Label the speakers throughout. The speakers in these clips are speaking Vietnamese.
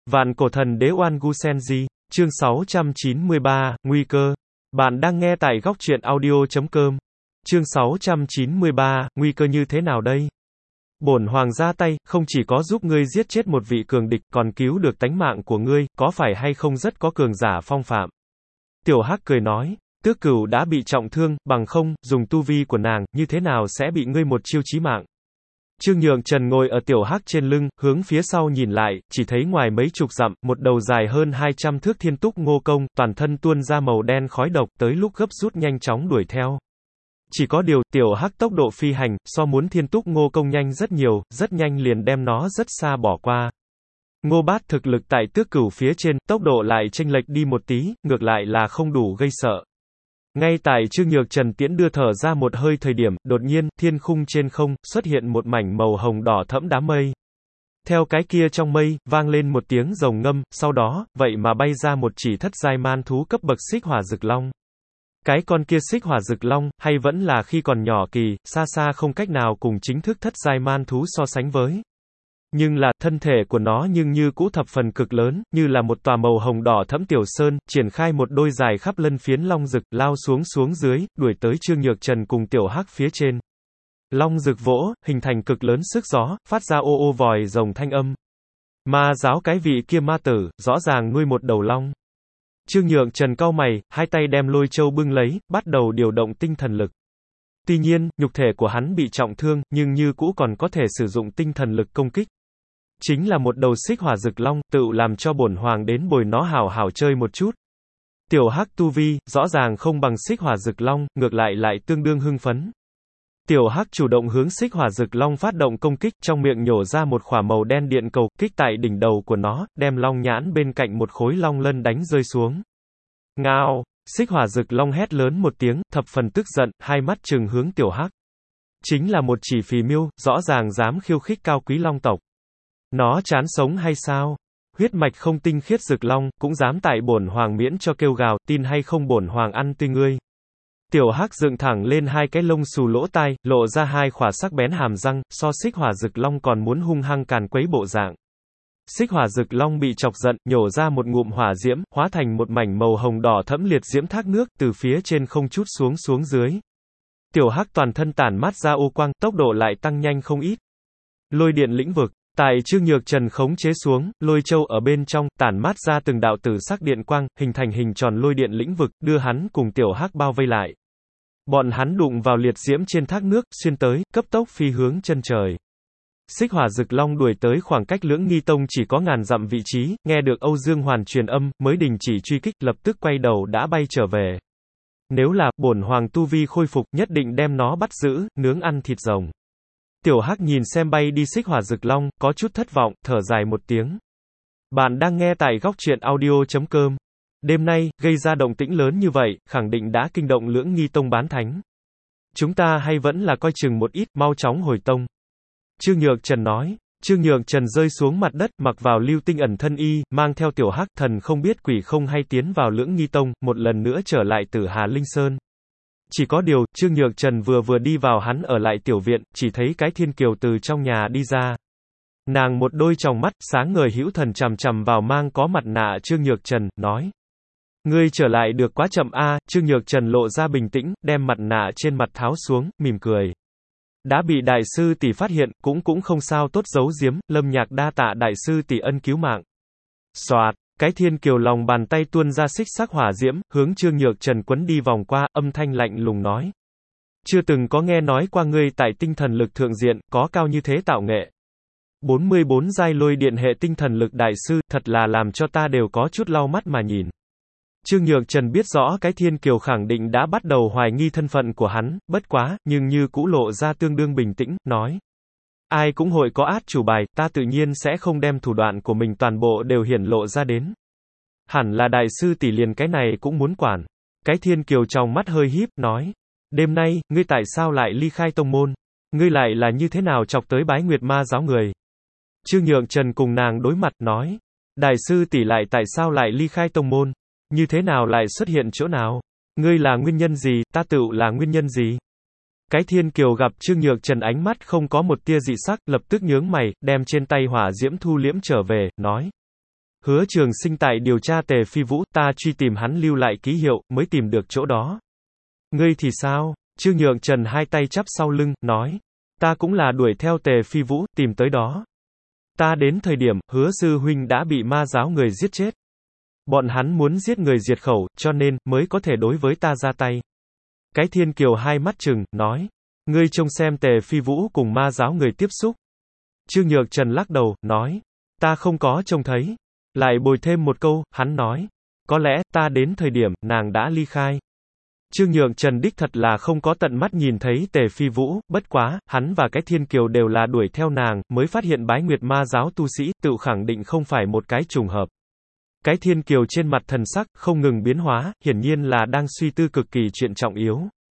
Speaker 1: Vạn cổ thần đế Oan Gu Senji, chương 693, nguy cơ. Bạn đang nghe tại góc truyện audio.com. Chương 693, nguy cơ như thế nào đây? Bổn hoàng ra tay, không chỉ có giúp ngươi giết chết một vị cường địch, còn cứu được tánh mạng của ngươi, có phải hay không rất có cường giả phong phạm? Tiểu Hắc cười nói, Tước Cửu đã bị trọng thương, bằng không, dùng tu vi của nàng, như thế nào sẽ bị ngươi một chiêu chí mạng? Trương Nhượng Trần ngồi ở Tiểu Hắc trên lưng, hướng phía sau nhìn lại, chỉ thấy ngoài mấy chục dặm, một đầu dài hơn 200 thước thiên túc ngô công, toàn thân tuôn ra màu đen khói độc, tới lúc gấp rút nhanh chóng đuổi theo. Chỉ có điều, Tiểu Hắc tốc độ phi hành, so muốn thiên túc ngô công nhanh rất nhiều, rất nhanh liền đem nó rất xa bỏ qua. Ngô Bát thực lực tại Tước Cửu phía trên, tốc độ lại chênh lệch đi một tí, ngược lại là không đủ gây sợ. Ngay tại Trương Nhược Trần tiễn đưa thở ra một hơi thời điểm, đột nhiên, thiên khung trên không, xuất hiện một mảnh màu hồng đỏ thẫm đám mây. Theo cái kia trong mây, vang lên một tiếng rồng ngâm, sau đó, vậy mà bay ra một chỉ thất giai man thú cấp bậc xích hỏa rực long. Cái con kia xích hỏa rực long, hay vẫn là khi còn nhỏ kỳ, xa xa không cách nào cùng chính thức thất giai man thú so sánh với. Nhưng là, thân thể của nó nhưng như cũ thập phần cực lớn, như là một tòa màu hồng đỏ thẫm tiểu sơn, triển khai một đôi dài khắp lân phiến long rực, lao xuống dưới, đuổi tới Trương Nhược Trần cùng Tiểu Hắc phía trên. Long rực vỗ, hình thành cực lớn sức gió, phát ra ô ô vòi rồng thanh âm. Ma giáo cái vị kia ma tử, rõ ràng nuôi một đầu long. Trương Nhượng Trần cau mày, hai tay đem lôi châu bưng lấy, bắt đầu điều động tinh thần lực. Tuy nhiên, nhục thể của hắn bị trọng thương, nhưng như cũ còn có thể sử dụng tinh thần lực công kích. Chính là một đầu xích hỏa rực long, tự làm cho bổn hoàng đến bồi nó hào hào chơi một chút. Tiểu Hắc tu vi, rõ ràng không bằng xích hỏa rực long, ngược lại tương đương hưng phấn. Tiểu Hắc chủ động hướng xích hỏa rực long phát động công kích, trong miệng nhổ ra một quả màu đen điện cầu, kích tại đỉnh đầu của nó, đem long nhãn bên cạnh một khối long lân đánh rơi xuống. Ngao, xích hỏa rực long hét lớn một tiếng, thập phần tức giận, hai mắt trừng hướng Tiểu Hắc. Chính là một chỉ phì miêu, rõ ràng dám khiêu khích cao quý long tộc. Nó chán sống hay sao? Huyết mạch không tinh khiết rực long, cũng dám tại bổn hoàng miễn cho kêu gào, tin hay không bổn hoàng ăn tươi ngươi. Tiểu Hắc dựng thẳng lên hai cái lông xù lỗ tai, lộ ra hai khỏa sắc bén hàm răng, so xích hỏa rực long còn muốn hung hăng càn quấy bộ dạng. Xích hỏa rực long bị chọc giận, nhổ ra một ngụm hỏa diễm, hóa thành một mảnh màu hồng đỏ thẫm liệt diễm thác nước, từ phía trên không chút xuống dưới. Tiểu Hắc toàn thân tản mát ra ô quang, tốc độ lại tăng nhanh không ít. Lôi điện lĩnh vực. Tại Trương Nhược Trần khống chế xuống, lôi châu ở bên trong, tản mát ra từng đạo tử sắc điện quang, hình thành hình tròn lôi điện lĩnh vực, đưa hắn cùng Tiểu Hắc bao vây lại. Bọn hắn đụng vào liệt diễm trên thác nước, xuyên tới, cấp tốc phi hướng chân trời. Xích hỏa rực long đuổi tới khoảng cách Lưỡng Nghi Tông chỉ có ngàn dặm vị trí, nghe được Âu Dương Hoàn truyền âm, mới đình chỉ truy kích, lập tức quay đầu đã bay trở về. Nếu là, bổn hoàng tu vi khôi phục, nhất định đem nó bắt giữ, nướng ăn thịt rồng. Tiểu Hắc nhìn xem bay đi xích hỏa rực long, có chút thất vọng, thở dài một tiếng. Bạn đang nghe tại góc truyện audio.com. Đêm nay, gây ra động tĩnh lớn như vậy, khẳng định đã kinh động Lưỡng Nghi Tông bán thánh. Chúng ta hay vẫn là coi chừng một ít, mau chóng hồi tông. Trương Nhược Trần nói. Trương Nhược Trần rơi xuống mặt đất, mặc vào lưu tinh ẩn thân y, mang theo Tiểu Hắc, thần không biết quỷ không hay tiến vào Lưỡng Nghi Tông, một lần nữa trở lại Tử Hà Linh Sơn. Chỉ có điều, Trương Nhược Trần vừa đi vào hắn ở lại tiểu viện, chỉ thấy cái Thiên Kiều từ trong nhà đi ra. Nàng một đôi tròng mắt, sáng ngời hữu thần chằm chằm vào mang có mặt nạ Trương Nhược Trần, nói. Ngươi trở lại được quá chậm a. Trương Nhược Trần lộ ra bình tĩnh, đem mặt nạ trên mặt tháo xuống, mỉm cười. Đã bị đại sư tỷ phát hiện, cũng không sao tốt giấu giếm, Lâm Nhạc đa tạ đại sư tỷ ân cứu mạng. Soạt. Cái Thiên Kiều lòng bàn tay tuôn ra xích sắc hỏa diễm, hướng Trương Nhược Trần quấn đi vòng qua, âm thanh lạnh lùng nói. Chưa từng có nghe nói qua ngươi tại tinh thần lực thượng diện, có cao như thế tạo nghệ. 44 giai lôi điện hệ tinh thần lực đại sư, thật là làm cho ta đều có chút lau mắt mà nhìn. Trương Nhược Trần biết rõ cái Thiên Kiều khẳng định đã bắt đầu hoài nghi thân phận của hắn, bất quá, nhưng như cũ lộ ra tương đương bình tĩnh, nói. Ai cũng hội có át chủ bài, ta tự nhiên sẽ không đem thủ đoạn của mình toàn bộ đều hiển lộ ra đến. Hẳn là đại sư tỷ liền cái này cũng muốn quản. Cái Thiên Kiều trong mắt hơi híp, nói. Đêm nay, ngươi tại sao lại ly khai tông môn? Ngươi lại là như thế nào chọc tới Bái Nguyệt Ma giáo người? Trương Nhượng Trần cùng nàng đối mặt, nói. Đại sư tỷ lại tại sao lại ly khai tông môn? Như thế nào lại xuất hiện chỗ nào? Ngươi là nguyên nhân gì, ta tự là nguyên nhân gì? Cái Thiên Kiều gặp Trương Nhược Trần ánh mắt không có một tia dị sắc, lập tức nhướng mày, đem trên tay hỏa diễm thu liễm trở về, nói. Hứa Trường Sinh tại điều tra Tề Phi Vũ, ta truy tìm hắn lưu lại ký hiệu, mới tìm được chỗ đó. Ngươi thì sao? Trương Nhượng Trần hai tay chắp sau lưng, nói. Ta cũng là đuổi theo Tề Phi Vũ, tìm tới đó. Ta đến thời điểm, Hứa sư huynh đã bị ma giáo người giết chết. Bọn hắn muốn giết người diệt khẩu, cho nên, mới có thể đối với ta ra tay. Cái Thiên Kiều hai mắt trừng, nói. Ngươi trông xem Tề Phi Vũ cùng ma giáo người tiếp xúc. Trương Nhược Trần lắc đầu, nói. Ta không có trông thấy. Lại bồi thêm một câu, hắn nói. Có lẽ, ta đến thời điểm, nàng đã ly khai. Trương Nhượng Trần đích thật là không có tận mắt nhìn thấy Tề Phi Vũ, bất quá, hắn và cái Thiên Kiều đều là đuổi theo nàng, mới phát hiện Bái Nguyệt ma giáo tu sĩ, tự khẳng định không phải một cái trùng hợp. Cái Thiên Kiều trên mặt thần sắc, không ngừng biến hóa, hiển nhiên là đang suy tư cực kỳ chuyện trọng yếu.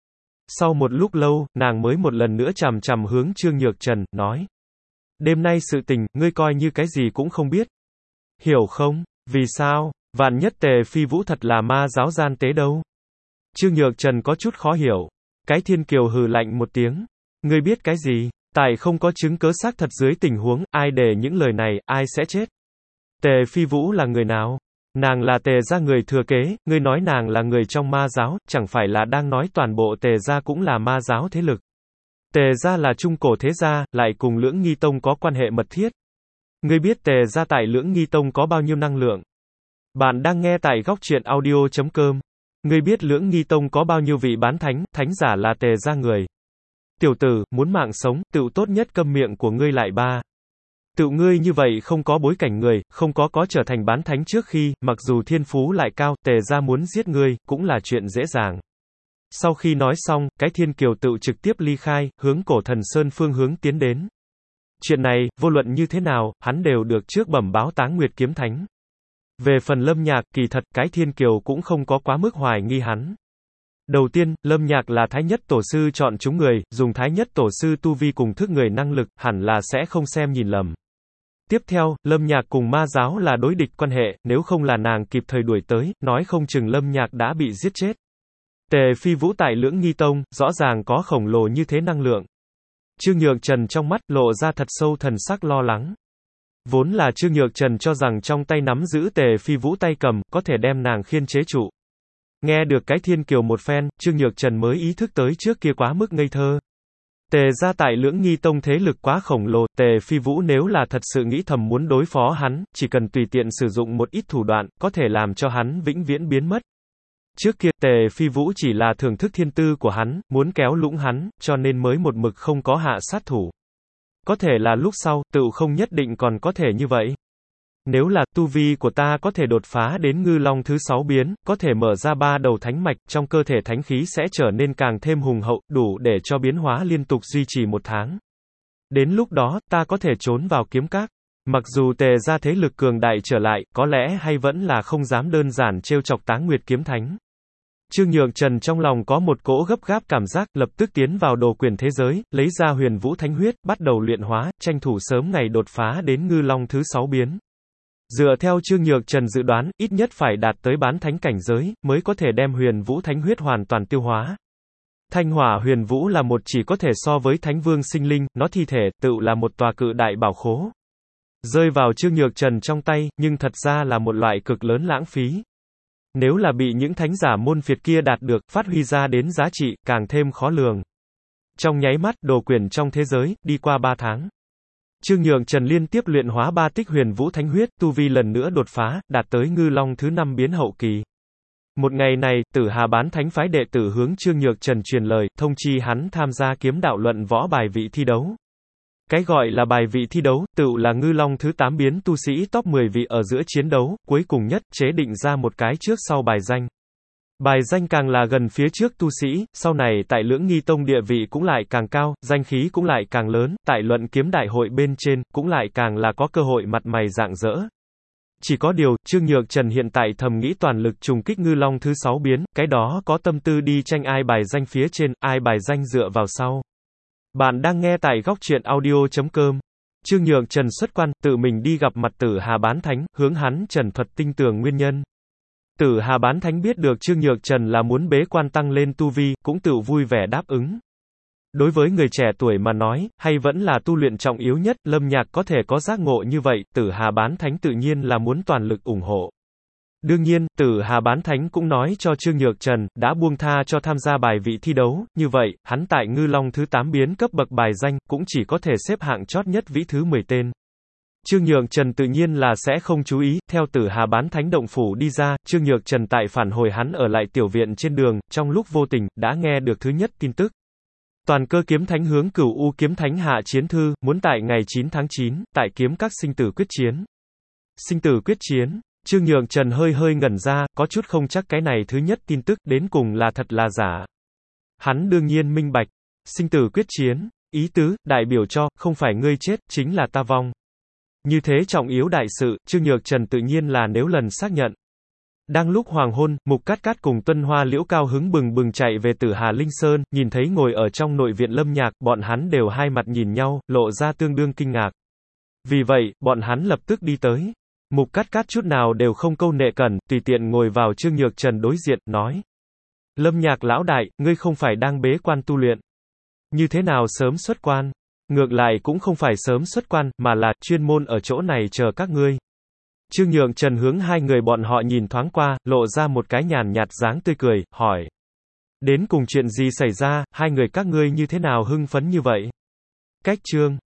Speaker 1: Sau một lúc lâu, nàng mới một lần nữa chằm chằm hướng Trương Nhược Trần, nói. Đêm nay sự tình, ngươi coi như cái gì cũng không biết. Hiểu không? Vì sao? Vạn nhất Tề Phi Vũ thật là ma giáo gian tế đâu? Trương Nhược Trần có chút khó hiểu. Cái Thiên Kiều hừ lạnh một tiếng. Ngươi biết cái gì? Tại không có chứng cớ xác thật dưới tình huống, ai để những lời này, ai sẽ chết? Tề Phi Vũ là người nào? Nàng là Tề gia người thừa kế, ngươi nói nàng là người trong ma giáo, chẳng phải là đang nói toàn bộ Tề gia cũng là ma giáo thế lực. Tề gia là trung cổ thế gia, lại cùng Lưỡng Nghi Tông có quan hệ mật thiết. Ngươi biết Tề gia tại Lưỡng Nghi Tông có bao nhiêu năng lượng? Bạn đang nghe tại góc truyện audio.com. Ngươi biết Lưỡng Nghi Tông có bao nhiêu vị bán thánh, thánh giả là Tề gia người. Tiểu tử, muốn mạng sống, tựu tốt nhất câm miệng của ngươi lại ba. Tựu ngươi như vậy không có bối cảnh người, không có trở thành bán thánh trước khi, mặc dù thiên phú lại cao, Tề gia muốn giết ngươi, cũng là chuyện dễ dàng. Sau khi nói xong, cái Thiên Kiều tựu trực tiếp ly khai, hướng Cổ Thần Sơn phương hướng tiến đến. Chuyện này, vô luận như thế nào, hắn đều được trước bẩm báo Táng Nguyệt Kiếm Thánh. Về phần Lâm Nhạc, kỳ thật, cái Thiên Kiều cũng không có quá mức hoài nghi hắn. Đầu tiên, Lâm Nhạc là Thái Nhất Tổ Sư chọn chúng người, dùng Thái Nhất Tổ Sư tu vi cùng thức người năng lực, hẳn là sẽ không xem nhìn lầm. Tiếp theo, Lâm Nhạc cùng ma giáo là đối địch quan hệ, nếu không là nàng kịp thời đuổi tới, nói không chừng Lâm Nhạc đã bị giết chết. Tề Phi Vũ tại Lưỡng Nghi Tông, rõ ràng có khổng lồ như thế năng lượng. Trương Nhược Trần trong mắt lộ ra thật sâu thần sắc lo lắng. Vốn là Trương Nhược Trần cho rằng trong tay nắm giữ Tề Phi Vũ tay cầm, có thể đem nàng khiên chế trụ. Nghe được cái Thiên Kiều một phen, Trương Nhược Trần mới ý thức tới trước kia quá mức ngây thơ. Tề gia tại Lưỡng Nghi Tông thế lực quá khổng lồ, Tề Phi Vũ nếu là thật sự nghĩ thầm muốn đối phó hắn, chỉ cần tùy tiện sử dụng một ít thủ đoạn, có thể làm cho hắn vĩnh viễn biến mất. Trước kia, Tề Phi Vũ chỉ là thưởng thức thiên tư của hắn, muốn kéo lũng hắn, cho nên mới một mực không có hạ sát thủ. Có thể là lúc sau, tựu không nhất định còn có thể như vậy. Nếu là tu vi của ta có thể đột phá đến ngư long thứ 6 biến, có thể mở ra 3 đầu thánh mạch, trong cơ thể thánh khí sẽ trở nên càng thêm hùng hậu, đủ để cho biến hóa liên tục duy trì 1 tháng. Đến lúc đó, ta có thể trốn vào kiếm các. Mặc dù Tề gia thế lực cường đại trở lại, có lẽ hay vẫn là không dám đơn giản trêu chọc Táng Nguyệt Kiếm Thánh. Trương Nhượng Trần trong lòng có một cỗ gấp gáp cảm giác, lập tức tiến vào đồ quyền thế giới, lấy ra Huyền Vũ Thánh Huyết, bắt đầu luyện hóa, tranh thủ sớm ngày đột phá đến ngư long thứ 6 biến. Dựa theo Trương Nhược Trần dự đoán, ít nhất phải đạt tới bán thánh cảnh giới, mới có thể đem Huyền Vũ Thánh Huyết hoàn toàn tiêu hóa. Thanh Hỏa Huyền Vũ là một chỉ có thể so với Thánh Vương sinh linh, nó thi thể, tựu là một tòa cự đại bảo khố. Rơi vào Trương Nhược Trần trong tay, nhưng thật ra là một loại cực lớn lãng phí. Nếu là bị những thánh giả môn phiệt kia đạt được, phát huy ra đến giá trị, càng thêm khó lường. Trong nháy mắt, đồ quyển trong thế giới, đi qua 3 tháng. Trương Nhượng Trần liên tiếp luyện hóa 3 tích Huyền Vũ Thánh Huyết, tu vi lần nữa đột phá, đạt tới ngư long thứ 5 biến hậu kỳ. Một ngày này, Tử Hà Bán Thánh phái đệ tử hướng Trương Nhược Trần truyền lời, thông chi hắn tham gia kiếm đạo luận võ bài vị thi đấu. Cái gọi là bài vị thi đấu, tựu là ngư long thứ 8 biến tu sĩ top 10 vị ở giữa chiến đấu, cuối cùng nhất, chế định ra một cái trước sau bài danh. Bài danh càng là gần phía trước tu sĩ, sau này tại Lưỡng Nghi Tông địa vị cũng lại càng cao, danh khí cũng lại càng lớn, tại luận kiếm đại hội bên trên, cũng lại càng là có cơ hội mặt mày rạng rỡ. Chỉ có điều, Trương Nhược Trần hiện tại thầm nghĩ toàn lực trùng kích ngư long thứ 6 biến, cái đó có tâm tư đi tranh ai bài danh phía trên, ai bài danh dựa vào sau. Bạn đang nghe tại góc truyện audio.com. Trương Nhược Trần xuất quan, tự mình đi gặp mặt Tử Hà Bán Thánh, hướng hắn trần thuật tinh tường nguyên nhân. Tử Hà Bán Thánh biết được Trương Nhược Trần là muốn bế quan tăng lên tu vi, cũng tự vui vẻ đáp ứng. Đối với người trẻ tuổi mà nói, hay vẫn là tu luyện trọng yếu nhất, Lâm Nhạc có thể có giác ngộ như vậy, Tử Hà Bán Thánh tự nhiên là muốn toàn lực ủng hộ. Đương nhiên, Tử Hà Bán Thánh cũng nói cho Trương Nhược Trần, đã buông tha cho tham gia bài vị thi đấu, như vậy, hắn tại Ngư Long thứ 8 biến cấp bậc bài danh, cũng chỉ có thể xếp hạng chót nhất vĩ thứ 10 tên. Trương Nhược Trần tự nhiên là sẽ không chú ý, theo Tử Hà Bán Thánh động phủ đi ra, Trương Nhược Trần tại phản hồi hắn ở lại tiểu viện trên đường, trong lúc vô tình, đã nghe được thứ nhất tin tức. Toàn Cơ Kiếm Thánh hướng Cửu U Kiếm Thánh hạ chiến thư, muốn tại ngày 9 tháng 9, tại kiếm các sinh tử quyết chiến. Sinh tử quyết chiến, Trương Nhược Trần hơi hơi ngẩn ra, có chút không chắc cái này thứ nhất tin tức đến cùng là thật là giả. Hắn đương nhiên minh bạch, sinh tử quyết chiến, ý tứ, đại biểu cho, không phải ngươi chết, chính là ta vong. Như thế trọng yếu đại sự, Trương Nhược Trần tự nhiên là nếu lần xác nhận. Đang lúc hoàng hôn, Mục Cát Cát cùng Tuân Hoa Liễu cao hứng bừng bừng chạy về Tử Hà Linh Sơn, nhìn thấy ngồi ở trong nội viện Lâm Nhạc, bọn hắn đều hai mặt nhìn nhau, lộ ra tương đương kinh ngạc. Vì vậy, bọn hắn lập tức đi tới. Mục Cát Cát chút nào đều không câu nệ cẩn, tùy tiện ngồi vào Trương Nhược Trần đối diện, nói. Lâm Nhạc lão đại, ngươi không phải đang bế quan tu luyện. Như thế nào sớm xuất quan? Ngược lại cũng không phải sớm xuất quan, mà là, chuyên môn ở chỗ này chờ các ngươi. Trương Nhược Trần hướng hai người bọn họ nhìn thoáng qua, lộ ra một cái nhàn nhạt dáng tươi cười, hỏi. Đến cùng chuyện gì xảy ra, hai người các ngươi như thế nào hưng phấn như vậy? Cách chương